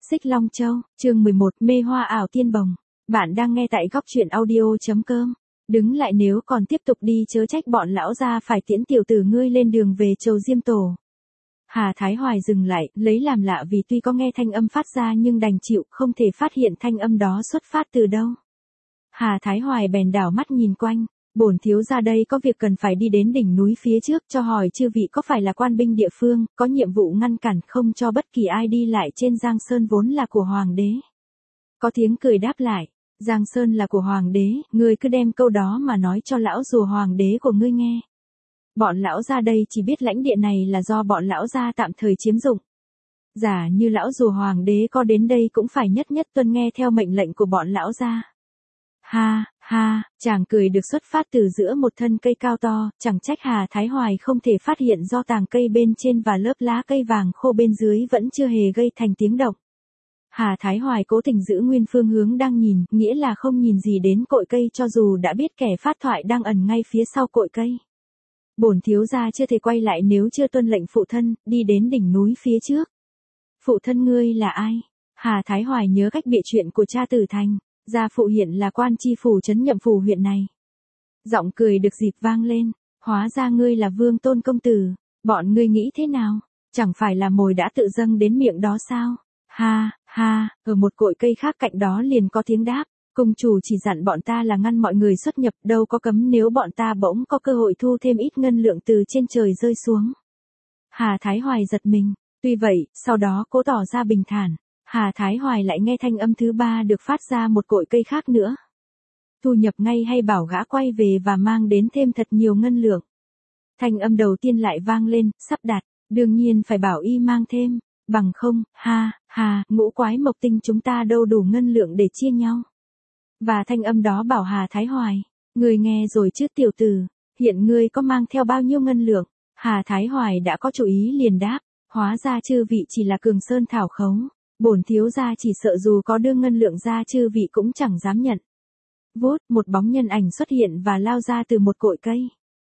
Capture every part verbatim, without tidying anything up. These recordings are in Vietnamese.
Xích Long Châu, chương mười một, mê hoa ảo tiên bồng. Bạn đang nghe tại góc truyện audio.com. Đứng lại, nếu còn tiếp tục đi chớ trách bọn lão gia phải tiễn tiểu tử ngươi lên đường về Trầu Diêm Tổ. Hà Thái Hoài dừng lại, lấy làm lạ vì tuy có nghe thanh âm phát ra nhưng đành chịu, không thể phát hiện thanh âm đó xuất phát từ đâu. Hà Thái Hoài bèn đảo mắt nhìn quanh. Bổn thiếu gia đây có việc cần phải đi đến đỉnh núi phía trước, cho hỏi chư vị có phải là quan binh địa phương, có nhiệm vụ ngăn cản không cho bất kỳ ai đi lại trên Giang Sơn vốn là của Hoàng đế. Có tiếng cười đáp lại, Giang Sơn là của Hoàng đế, ngươi cứ đem câu đó mà nói cho lão rùa Hoàng đế của ngươi nghe. Bọn lão gia đây chỉ biết lãnh địa này là do bọn lão gia tạm thời chiếm dụng. Giả như lão rùa Hoàng đế có đến đây cũng phải nhất nhất tuân nghe theo mệnh lệnh của bọn lão gia. Ha, ha, chàng cười được xuất phát từ giữa một thân cây cao to, chẳng trách Hà Thái Hoài không thể phát hiện do tàng cây bên trên và lớp lá cây vàng khô bên dưới vẫn chưa hề gây thành tiếng động. Hà Thái Hoài cố tình giữ nguyên phương hướng đang nhìn, nghĩa là không nhìn gì đến cội cây cho dù đã biết kẻ phát thoại đang ẩn ngay phía sau cội cây. Bổn thiếu gia chưa thể quay lại nếu chưa tuân lệnh phụ thân, đi đến đỉnh núi phía trước. Phụ thân ngươi là ai? Hà Thái Hoài nhớ cách bịa chuyện của cha Tử Thành. Gia phụ hiện là quan tri phủ trấn Nhậm Phủ huyện này. Giọng cười được dịp vang lên, hóa ra ngươi là Vương Tôn công tử, bọn ngươi nghĩ thế nào, chẳng phải là mồi đã tự dâng đến miệng đó sao? Ha, ha, ở một cội cây khác cạnh đó liền có tiếng đáp, cung chủ chỉ dặn bọn ta là ngăn mọi người xuất nhập, đâu có cấm nếu bọn ta bỗng có cơ hội thu thêm ít ngân lượng từ trên trời rơi xuống. Hà Thái Hoài giật mình, tuy vậy, sau đó cố tỏ ra bình thản. Hà Thái Hoài lại nghe thanh âm thứ ba được phát ra một cội cây khác nữa. Thu nhập ngay hay bảo gã quay về và mang đến thêm thật nhiều ngân lượng. Thanh âm đầu tiên lại vang lên, sắp đặt, đương nhiên phải bảo y mang thêm, bằng không, ha, ha, ngũ quái mộc tinh chúng ta đâu đủ ngân lượng để chia nhau. Và thanh âm đó bảo Hà Thái Hoài, người nghe rồi chứ tiểu tử, hiện ngươi có mang theo bao nhiêu ngân lượng? Hà Thái Hoài đã có chủ ý liền đáp, hóa ra chư vị chỉ là Cường Sơn thảo khấu. Bổn thiếu gia chỉ sợ dù có đưa ngân lượng ra chư vị cũng chẳng dám nhận. Vút, một bóng nhân ảnh xuất hiện và lao ra từ một cội cây.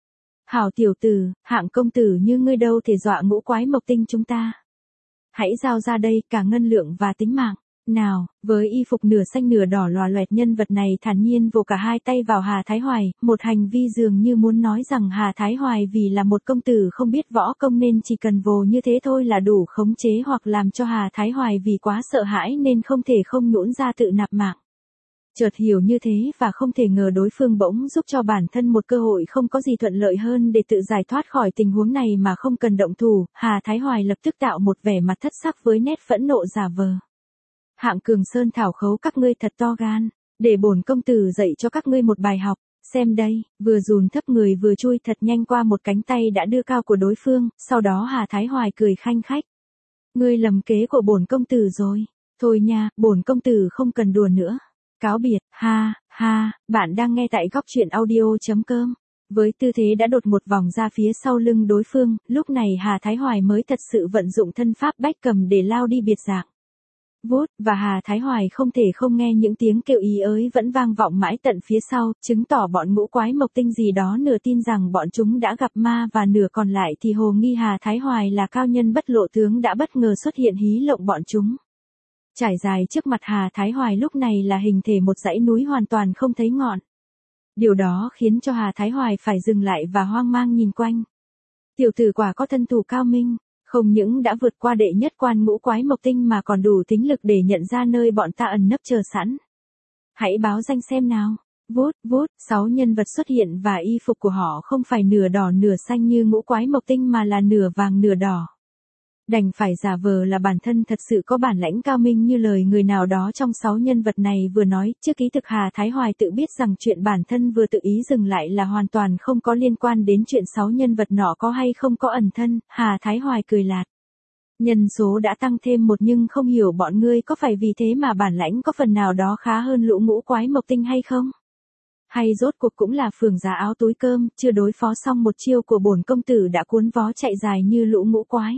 Hảo tiểu tử, hạng công tử như ngươi đâu thể dọa ngũ quái mộc tinh chúng ta. Hãy giao ra đây cả ngân lượng và tính mạng. Nào, với y phục nửa xanh nửa đỏ lòa loẹt nhân vật này thản nhiên vồ cả hai tay vào Hà Thái Hoài, một hành vi dường như muốn nói rằng Hà Thái Hoài vì là một công tử không biết võ công nên chỉ cần vồ như thế thôi là đủ khống chế hoặc làm cho Hà Thái Hoài vì quá sợ hãi nên không thể không nhũn ra tự nạp mạng. Chợt hiểu như thế và không thể ngờ đối phương bỗng giúp cho bản thân một cơ hội không có gì thuận lợi hơn để tự giải thoát khỏi tình huống này mà không cần động thủ, Hà Thái Hoài lập tức tạo một vẻ mặt thất sắc với nét phẫn nộ giả vờ. Hạng Cường Sơn thảo khấu các ngươi thật to gan, để bổn công tử dạy cho các ngươi một bài học, xem đây, vừa dùn thấp người vừa chui thật nhanh qua một cánh tay đã đưa cao của đối phương, sau đó Hà Thái Hoài cười khanh khách. Ngươi lầm kế của bổn công tử rồi, thôi nha, bổn công tử không cần đùa nữa. Cáo biệt, ha, ha, bạn đang nghe tại góc truyện audio.com. Với tư thế đã đột một vòng ra phía sau lưng đối phương, lúc này Hà Thái Hoài mới thật sự vận dụng thân pháp bách cầm để lao đi biệt dạng. Vút, và Hà Thái Hoài không thể không nghe những tiếng kêu ý ới vẫn vang vọng mãi tận phía sau, chứng tỏ bọn ngũ quái mộc tinh gì đó nửa tin rằng bọn chúng đã gặp ma và nửa còn lại thì hồ nghi Hà Thái Hoài là cao nhân bất lộ tướng đã bất ngờ xuất hiện hí lộng bọn chúng. Trải dài trước mặt Hà Thái Hoài lúc này là hình thể một dãy núi hoàn toàn không thấy ngọn. Điều đó khiến cho Hà Thái Hoài phải dừng lại và hoang mang nhìn quanh. Tiểu tử quả có thân thủ cao minh. Không những đã vượt qua đệ nhất quan ngũ quái mộc tinh mà còn đủ tính lực để nhận ra nơi bọn ta ẩn nấp chờ sẵn. Hãy báo danh xem nào. Vút, vút, sáu nhân vật xuất hiện và y phục của họ không phải nửa đỏ nửa xanh như ngũ quái mộc tinh mà là nửa vàng nửa đỏ. Đành phải giả vờ là bản thân thật sự có bản lãnh cao minh như lời người nào đó trong sáu nhân vật này vừa nói, trước ký thực Hà Thái Hoài tự biết rằng chuyện bản thân vừa tự ý dừng lại là hoàn toàn không có liên quan đến chuyện sáu nhân vật nọ có hay không có ẩn thân, Hà Thái Hoài cười lạt. Nhân số đã tăng thêm một nhưng không hiểu bọn ngươi có phải vì thế mà bản lãnh có phần nào đó khá hơn lũ ngũ quái mộc tinh hay không? Hay rốt cuộc cũng là phường giá áo túi cơm, chưa đối phó xong một chiêu của bổn công tử đã cuốn vó chạy dài như lũ ngũ quái.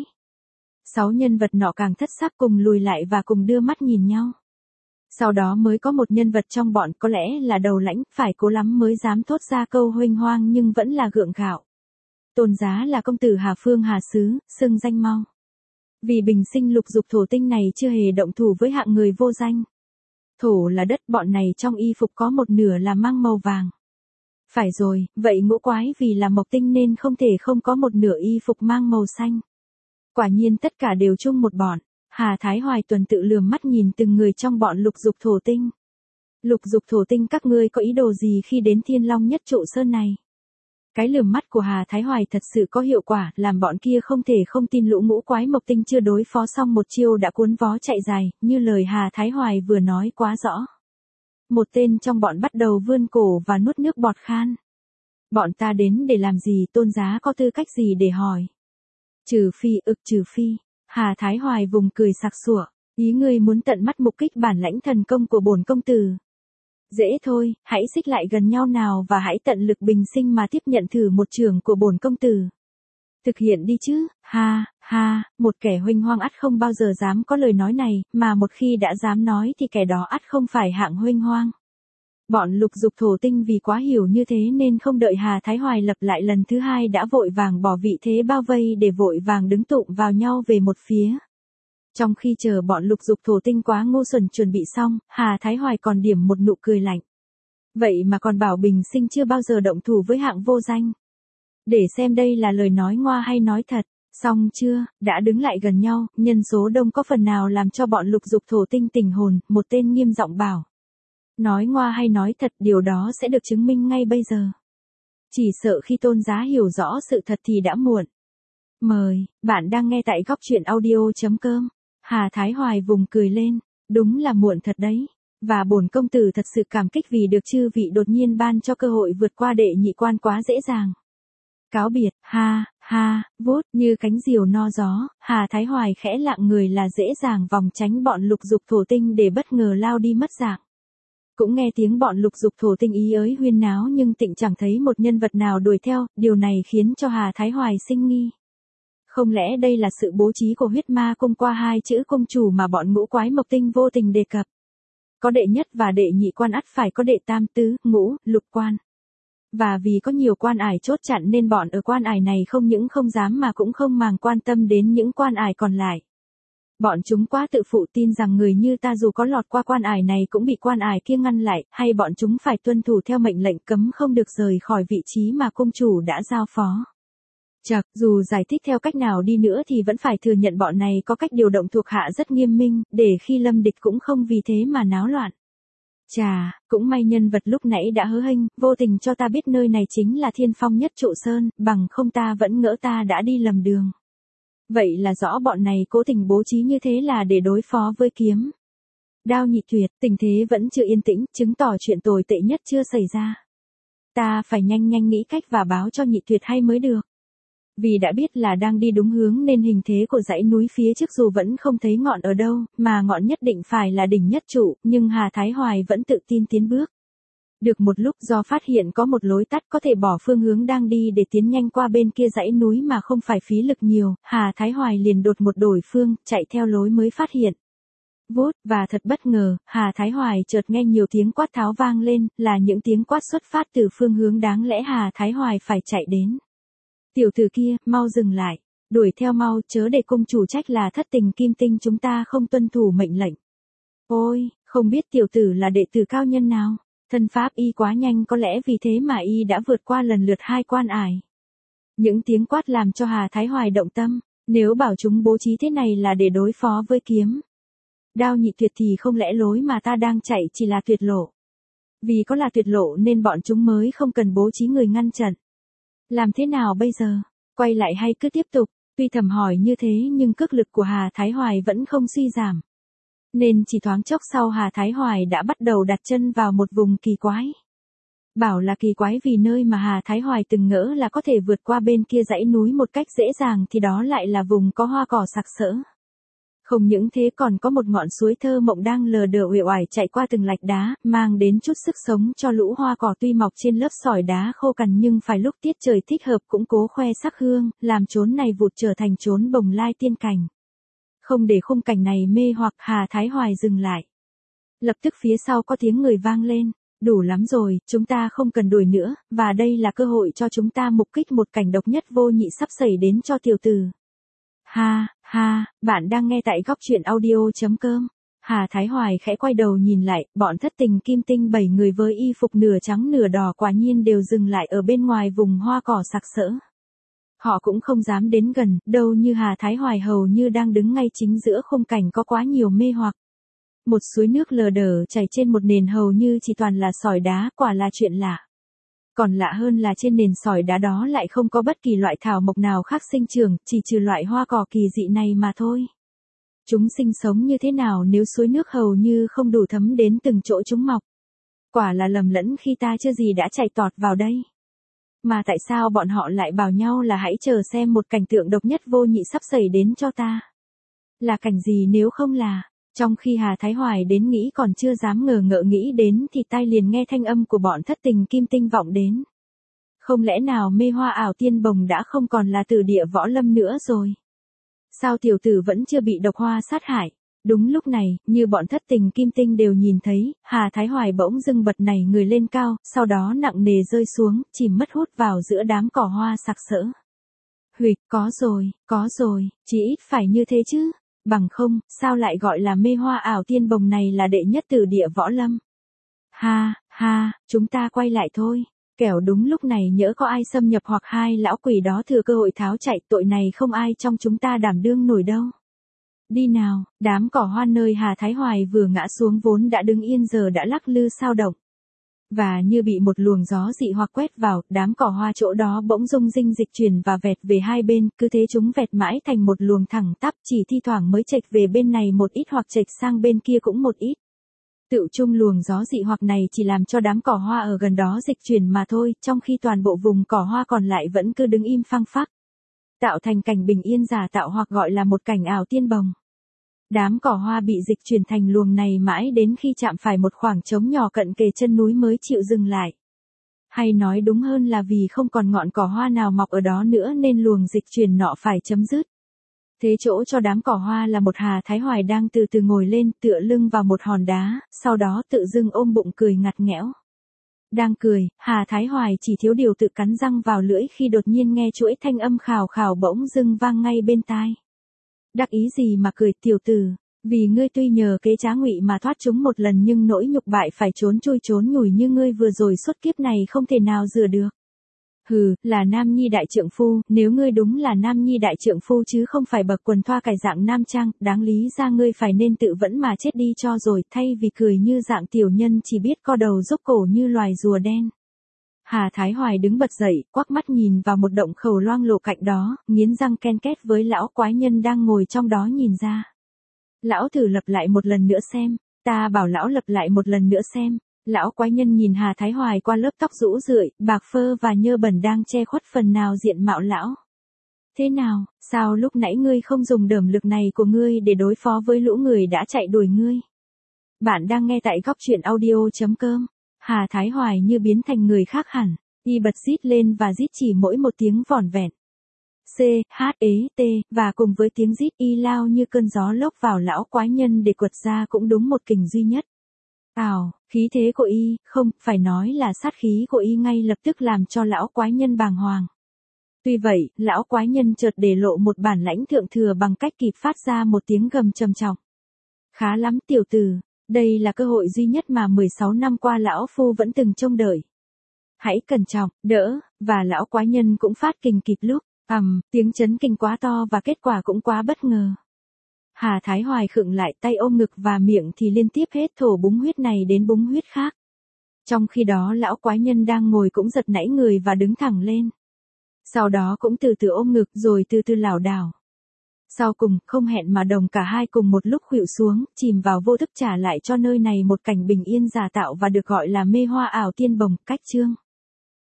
Sáu nhân vật nọ càng thất sắc cùng lùi lại và cùng đưa mắt nhìn nhau. Sau đó mới có một nhân vật trong bọn có lẽ là đầu lãnh, phải cố lắm mới dám thốt ra câu huênh hoang nhưng vẫn là gượng gạo. Tôn giá là công tử Hà Phương Hà Sứ, xưng danh mau. Vì bình sinh lục dục thổ tinh này chưa hề động thủ với hạng người vô danh. Thổ là đất, bọn này trong y phục có một nửa là mang màu vàng. Phải rồi, vậy ngũ quái vì là mộc tinh nên không thể không có một nửa y phục mang màu xanh. Quả nhiên tất cả đều chung một bọn. Hà Thái Hoài tuần tự lườm mắt nhìn từng người trong bọn lục dục thổ tinh. Lục dục thổ tinh, các ngươi có ý đồ gì khi đến Thiên Long Nhất Trụ Sơn này? Cái lườm mắt của Hà Thái Hoài thật sự có hiệu quả, làm bọn kia không thể không tin lũ ngũ quái mộc tinh chưa đối phó xong một chiêu đã cuốn vó chạy dài, như lời Hà Thái Hoài vừa nói quá rõ. Một tên trong bọn bắt đầu vươn cổ và nuốt nước bọt khan. Bọn ta đến để làm gì, tôn giá có tư cách gì để hỏi? Trừ phi, ực trừ phi. Hà Thái Hoài vùng cười sặc sủa, ý ngươi muốn tận mắt mục kích bản lãnh thần công của bổn công tử. Dễ thôi, hãy xích lại gần nhau nào và hãy tận lực bình sinh mà tiếp nhận thử một trường của bổn công tử. Thực hiện đi chứ, ha, ha, một kẻ huênh hoang ắt không bao giờ dám có lời nói này, mà một khi đã dám nói thì kẻ đó ắt không phải hạng huênh hoang. Bọn lục dục thổ tinh vì quá hiểu như thế nên không đợi Hà Thái Hoài lập lại lần thứ hai đã vội vàng bỏ vị thế bao vây để vội vàng đứng tụm vào nhau về một phía. Trong khi chờ bọn lục dục thổ tinh quá ngu xuẩn chuẩn bị xong, Hà Thái Hoài còn điểm một nụ cười lạnh. Vậy mà còn bảo bình sinh chưa bao giờ động thủ với hạng vô danh. Để xem đây là lời nói ngoa hay nói thật. Xong chưa, đã đứng lại gần nhau, nhân số đông có phần nào làm cho bọn lục dục thổ tinh tỉnh hồn, một tên nghiêm giọng bảo. Nói ngoa hay nói thật, điều đó sẽ được chứng minh ngay bây giờ. Chỉ sợ khi tôn giá hiểu rõ sự thật thì đã muộn. Mời, bạn đang nghe tại góc truyện audio chấm com. Hà Thái Hoài vùng cười lên, đúng là muộn thật đấy. Và bổn công tử thật sự cảm kích vì được chư vị đột nhiên ban cho cơ hội vượt qua đệ nhị quan quá dễ dàng. Cáo biệt, ha, ha, vút, như cánh diều no gió, Hà Thái Hoài khẽ lặng người là dễ dàng vòng tránh bọn lục dục thổ tinh để bất ngờ lao đi mất dạng. Cũng nghe tiếng bọn lục dục thổ tinh ý ới huyên náo nhưng Tịnh chẳng thấy một nhân vật nào đuổi theo, điều này khiến cho Hà Thái Hoài sinh nghi. Không lẽ đây là sự bố trí của huyết ma cung qua hai chữ cung chủ mà bọn ngũ quái mộc tinh vô tình đề cập? Có đệ nhất và đệ nhị quan ắt phải có đệ tam tứ, ngũ, lục quan. Và vì có nhiều quan ải chốt chặn nên bọn ở quan ải này không những không dám mà cũng không màng quan tâm đến những quan ải còn lại. Bọn chúng quá tự phụ tin rằng người như ta dù có lọt qua quan ải này cũng bị quan ải kia ngăn lại, hay bọn chúng phải tuân thủ theo mệnh lệnh cấm không được rời khỏi vị trí mà cung chủ đã giao phó. Chật, dù giải thích theo cách nào đi nữa thì vẫn phải thừa nhận bọn này có cách điều động thuộc hạ rất nghiêm minh, để khi lâm địch cũng không vì thế mà náo loạn. Chà, cũng may nhân vật lúc nãy đã hớ hênh, vô tình cho ta biết nơi này chính là Thiên Phong Nhất Trụ Sơn, bằng không ta vẫn ngỡ ta đã đi lầm đường. Vậy là rõ bọn này cố tình bố trí như thế là để đối phó với kiếm Đao Nhị Tuyệt. Tình thế vẫn chưa yên tĩnh, chứng tỏ chuyện tồi tệ nhất chưa xảy ra. Ta phải nhanh nhanh nghĩ cách và báo cho Nhị Tuyệt hay mới được. Vì đã biết là đang đi đúng hướng nên hình thế của dãy núi phía trước dù vẫn không thấy ngọn ở đâu, mà ngọn nhất định phải là đỉnh nhất trụ, nhưng Hà Thái Hoài vẫn tự tin tiến bước. Được một lúc do phát hiện có một lối tắt có thể bỏ phương hướng đang đi để tiến nhanh qua bên kia dãy núi mà không phải phí lực nhiều, Hà Thái Hoài liền đột một đổi phương, chạy theo lối mới phát hiện. Vút, và thật bất ngờ, Hà Thái Hoài chợt nghe nhiều tiếng quát tháo vang lên, là những tiếng quát xuất phát từ phương hướng đáng lẽ Hà Thái Hoài phải chạy đến. Tiểu tử kia, mau dừng lại, đuổi theo mau, chớ để cung chủ trách là thất tình kim tinh chúng ta không tuân thủ mệnh lệnh. Ôi, không biết tiểu tử là đệ tử cao nhân nào, thân pháp y quá nhanh có lẽ vì thế mà y đã vượt qua lần lượt hai quan ải. Những tiếng quát làm cho Hà Thái Hoài động tâm, nếu bảo chúng bố trí thế này là để đối phó với kiếm Đao Nhị Tuyệt thì không lẽ lối mà ta đang chạy chỉ là tuyệt lộ. Vì có là tuyệt lộ nên bọn chúng mới không cần bố trí người ngăn chặn. Làm thế nào bây giờ? Quay lại hay cứ tiếp tục? Tuy thầm hỏi như thế nhưng cước lực của Hà Thái Hoài vẫn không suy giảm. Nên chỉ thoáng chốc sau Hà Thái Hoài đã bắt đầu đặt chân vào một vùng kỳ quái. Bảo là kỳ quái vì nơi mà Hà Thái Hoài từng ngỡ là có thể vượt qua bên kia dãy núi một cách dễ dàng thì đó lại là vùng có hoa cỏ sặc sỡ. Không những thế còn có một ngọn suối thơ mộng đang lờ đờ uể oải chạy qua từng lạch đá, mang đến chút sức sống cho lũ hoa cỏ tuy mọc trên lớp sỏi đá khô cằn nhưng phải lúc tiết trời thích hợp cũng cố khoe sắc hương, làm chốn này vụt trở thành chốn bồng lai tiên cảnh. Không để khung cảnh này mê hoặc Hà Thái Hoài dừng lại. Lập tức phía sau có tiếng người vang lên, đủ lắm rồi, chúng ta không cần đuổi nữa, và đây là cơ hội cho chúng ta mục kích một cảnh độc nhất vô nhị sắp xảy đến cho tiểu tử. Ha, Ha, bạn đang nghe tại góc chuyện audio.com. Hà Thái Hoài khẽ quay đầu nhìn lại, bọn thất tình kim tinh bảy người với y phục nửa trắng nửa đỏ quả nhiên đều dừng lại ở bên ngoài vùng hoa cỏ sặc sỡ. Họ cũng không dám đến gần, đâu như Hà Thái Hoài hầu như đang đứng ngay chính giữa khung cảnh có quá nhiều mê hoặc. Một suối nước lờ đờ chảy trên một nền hầu như chỉ toàn là sỏi đá, quả là chuyện lạ. Còn lạ hơn là trên nền sỏi đá đó lại không có bất kỳ loại thảo mộc nào khác sinh trưởng, chỉ trừ loại hoa cỏ kỳ dị này mà thôi. Chúng sinh sống như thế nào nếu suối nước hầu như không đủ thấm đến từng chỗ chúng mọc? Quả là lầm lẫn khi ta chưa gì đã chạy tọt vào đây. Mà tại sao bọn họ lại bảo nhau là hãy chờ xem một cảnh tượng độc nhất vô nhị sắp xảy đến cho ta? Là cảnh gì nếu không là... Trong khi Hà Thái Hoài đến nghĩ còn chưa dám ngờ ngợ nghĩ đến thì tai liền nghe thanh âm của bọn thất tình kim tinh vọng đến. Không lẽ nào mê hoa ảo tiên bồng đã không còn là tử địa võ lâm nữa rồi? Sao tiểu tử vẫn chưa bị độc hoa sát hại? Đúng lúc này, như bọn thất tình kim tinh đều nhìn thấy, Hà Thái Hoài bỗng dưng bật nảy người lên cao, sau đó nặng nề rơi xuống, chìm mất hút vào giữa đám cỏ hoa sặc sỡ. Huỵch, có rồi, có rồi, chỉ ít phải như thế chứ. Bằng không, sao lại gọi là mê hoa ảo tiên bồng này là đệ nhất tử địa võ lâm? Ha, ha, chúng ta quay lại thôi. Kẻo đúng lúc này nhỡ có ai xâm nhập hoặc hai lão quỷ đó thừa cơ hội tháo chạy, tội này không ai trong chúng ta đảm đương nổi đâu. Đi nào, đám cỏ hoa nơi Hà Thái Hoài vừa ngã xuống vốn đã đứng yên giờ đã lắc lư sao động. Và như bị một luồng gió dị hoặc quét vào, đám cỏ hoa chỗ đó bỗng rung rinh dịch chuyển và vẹt về hai bên, cứ thế chúng vẹt mãi thành một luồng thẳng tắp, chỉ thi thoảng mới chệch về bên này một ít hoặc chệch sang bên kia cũng một ít. Tự chung luồng gió dị hoặc này chỉ làm cho đám cỏ hoa ở gần đó dịch chuyển mà thôi, trong khi toàn bộ vùng cỏ hoa còn lại vẫn cứ đứng im phăng phắc. Tạo thành cảnh bình yên giả tạo hoặc gọi là một cảnh ảo tiên bồng. Đám cỏ hoa bị dịch chuyển thành luồng này mãi đến khi chạm phải một khoảng trống nhỏ cận kề chân núi mới chịu dừng lại. Hay nói đúng hơn là vì không còn ngọn cỏ hoa nào mọc ở đó nữa nên luồng dịch chuyển nọ phải chấm dứt. Thế chỗ cho đám cỏ hoa là một Hà Thái Hoài đang từ từ ngồi lên tựa lưng vào một hòn đá, sau đó tự dưng ôm bụng cười ngặt nghẽo. Đang cười, Hà Thái Hoài chỉ thiếu điều tự cắn răng vào lưỡi khi đột nhiên nghe chuỗi thanh âm khào khào bỗng dưng vang ngay bên tai. Đắc ý gì mà cười tiểu tử, vì ngươi tuy nhờ kế trá ngụy mà thoát chúng một lần nhưng nỗi nhục bại phải trốn chui trốn nhủi như ngươi vừa rồi suốt kiếp này không thể nào rửa được. Hừ, là nam nhi đại trượng phu, nếu ngươi đúng là nam nhi đại trượng phu chứ không phải bậc quần thoa cải dạng nam trang, đáng lý ra ngươi phải nên tự vẫn mà chết đi cho rồi, thay vì cười như dạng tiểu nhân chỉ biết co đầu rúc cổ như loài rùa đen. Hà Thái Hoài đứng bật dậy, quắc mắt nhìn vào một động khẩu loang lổ cạnh đó, nghiến răng ken két với lão quái nhân đang ngồi trong đó nhìn ra. Lão thử lập lại một lần nữa xem, ta bảo lão lập lại một lần nữa xem. Lão quái nhân nhìn Hà Thái Hoài qua lớp tóc rũ rượi, bạc phơ và nhơ bẩn đang che khuất phần nào diện mạo lão. Thế nào, sao lúc nãy ngươi không dùng đởm lực này của ngươi để đối phó với lũ người đã chạy đuổi ngươi? Bạn đang nghe tại góc chuyện audio.com. Hà Thái Hoài như biến thành người khác hẳn, y bật rít lên và rít chỉ mỗi một tiếng vỏn vẹn. C, H, E, T, và cùng với tiếng rít y lao như cơn gió lốc vào lão quái nhân để quật ra cũng đúng một kình duy nhất. Ào, khí thế của y, không, phải nói là sát khí của y ngay lập tức làm cho lão quái nhân bàng hoàng. Tuy vậy, lão quái nhân chợt để lộ một bản lãnh thượng thừa bằng cách kịp phát ra một tiếng gầm trầm trọng. Khá lắm tiểu tử, đây là cơ hội duy nhất mà mười sáu năm qua lão phu vẫn từng trông đợi. Hãy cẩn trọng, đỡ, và lão quái nhân cũng phát kình kịp lúc, ầm, um, tiếng chấn kinh quá to và kết quả cũng quá bất ngờ. Hà Thái Hoài khựng lại tay ôm ngực và miệng thì liên tiếp hết thổ búng huyết này đến búng huyết khác. Trong khi đó lão quái nhân đang ngồi cũng giật nảy người và đứng thẳng lên. Sau đó cũng từ từ ôm ngực rồi từ từ lảo đảo. Sau cùng, không hẹn mà đồng cả hai cùng một lúc khuỵu xuống, chìm vào vô thức trả lại cho nơi này một cảnh bình yên giả tạo và được gọi là mê hoa ảo tiên bồng, cách chương.